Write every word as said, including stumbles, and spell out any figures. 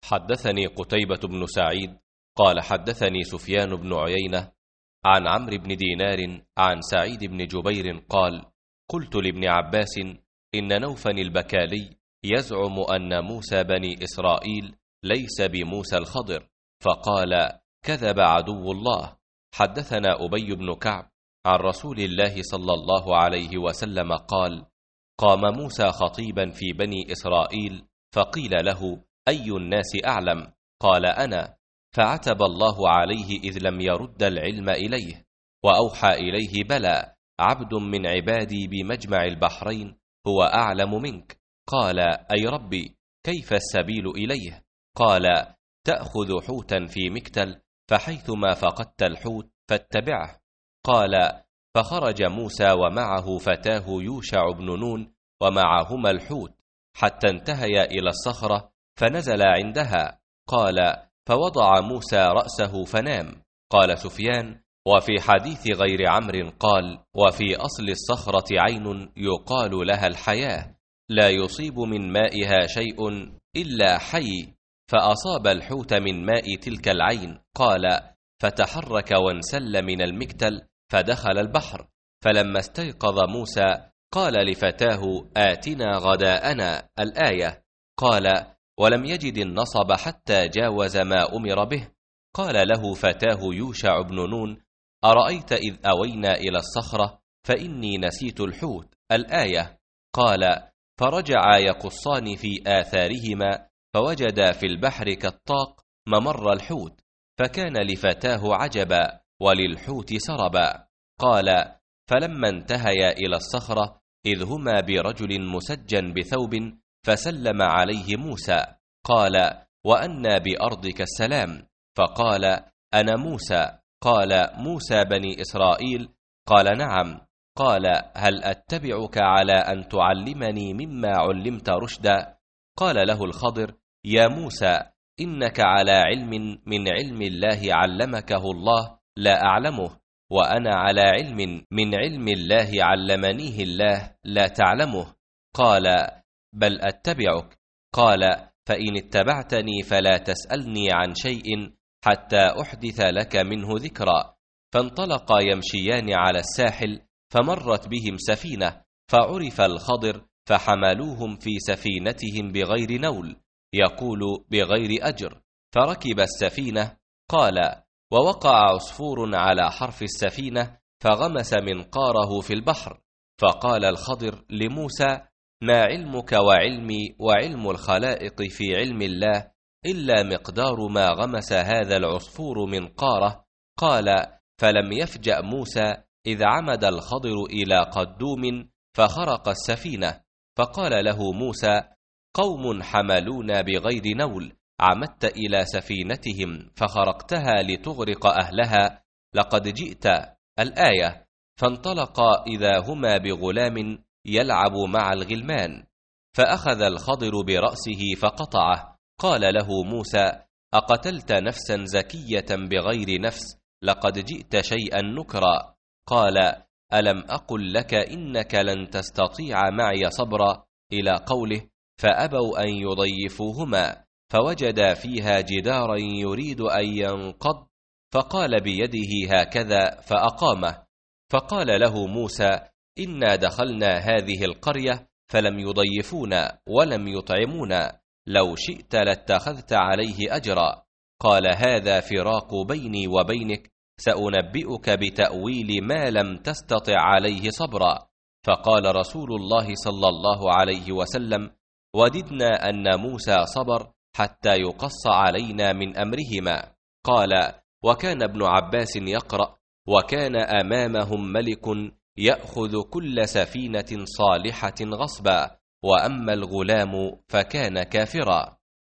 حدثني قتيبة بن سعيد قال حدثني سفيان بن عيينة عن عمرو بن دينار عن سعيد بن جبير قال: قلت لابن عباس: إن نوفا البكالي يزعم أن موسى بني إسرائيل ليس بموسى الخضر، فقال: كذب عدو الله. حدثنا أبي بن كعب عن رسول الله صلى الله عليه وسلم قال: قام موسى خطيبا في بني إسرائيل فقيل له: أي الناس أعلم؟ قال: أنا. فعتب الله عليه إذ لم يرد العلم إليه، وأوحى إليه: بلى، عبد من عبادي بمجمع البحرين هو أعلم منك. قال: أي ربي، كيف السبيل إليه؟ قال: تأخذ حوتا في مكتل، فحيثما فقدت الحوت فاتبعه. قال: فخرج موسى ومعه فتاه يوشع بن نون ومعهما الحوت حتى انتهيا إلى الصخرة فنزل عندها. قال: فوضع موسى رأسه فنام. قال سفيان: وفي حديث غير عمرو قال: وفي أصل الصخرة عين يقال لها الحياة، لا يصيب من مائها شيء إلا حي، فأصاب الحوت من ماء تلك العين. قال: فتحرك وانسل من المكتل فدخل البحر، فلما استيقظ موسى قال لفتاه: آتنا غداءنا، الآية. قال: ولم يجد النصب حتى جاوز ما أمر به. قال له فتاه يوشع بن نون: أرأيت إذ أوينا إلى الصخرة فإني نسيت الحوت، الآية. قال: فرجعا يقصان في آثارهما فوجدا في البحر كالطاق ممر الحوت، فكان لفتاه عجبا وللحوت سربا. قال: فلما انتهيا إلى الصخرة إذ هما برجل مسجن بثوب فسلم عليه موسى. قال: وأنى بأرضك السلام؟ فقال: أنا موسى. قال: موسى بني إسرائيل؟ قال: نعم. قال: هل أتبعك على أن تعلمني مما علمت رشدا؟ قال له الخضر: يا موسى، إنك على علم من علم الله علمكه الله لا أعلمه، وأنا على علم من علم الله علمنيه الله لا تعلمه. قال: بل أتبعك. قال: فإن اتبعتني فلا تسألني عن شيء حتى أحدث لك منه ذكرا. فانطلقا يمشيان على الساحل، فمرت بهم سفينة، فعرف الخضر، فحملوهم في سفينتهم بغير نول، يقول بغير أجر، فركب السفينة. قال: ووقع عصفور على حرف السفينة فغمس منقاره في البحر. فقال الخضر لموسى: ما علمك وعلمي وعلم الخلائق في علم الله إلا مقدار ما غمس هذا العصفور منقاره. قال: فلم يفجأ موسى إذ عمد الخضر إلى قدوم فخرق السفينة. فقال له موسى: قوم حملونا بغير نول، عمدت إلى سفينتهم فخرقتها لتغرق أهلها، لقد جئت، الآية. فانطلقا إذا هما بغلام يلعب مع الغلمان، فأخذ الخضر برأسه فقطعه. قال له موسى: أقتلت نفسا زكية بغير نفس، لقد جئت شيئا نكرا. قال: ألم أقل لك إنك لن تستطيع معي صبرا، إلى قوله: فأبوا أن يضيفوهما، فوجدا فيها جدارا يريد أن ينقض، فقال بيده هكذا فأقامه. فقال له موسى: إنا دخلنا هذه القرية فلم يضيفونا ولم يطعمونا، لو شئت لاتخذت عليه أجرا. قال: هذا فراق بيني وبينك، سأنبئك بتأويل ما لم تستطع عليه صبرا. فقال رسول الله صلى الله عليه وسلم: وددنا أن موسى صبر حتى يقص علينا من أمرهما. قال: وكان ابن عباس يقرأ: وكان أمامهم ملك يأخذ كل سفينة صالحة غصبا، وأما الغلام فكان كافرا.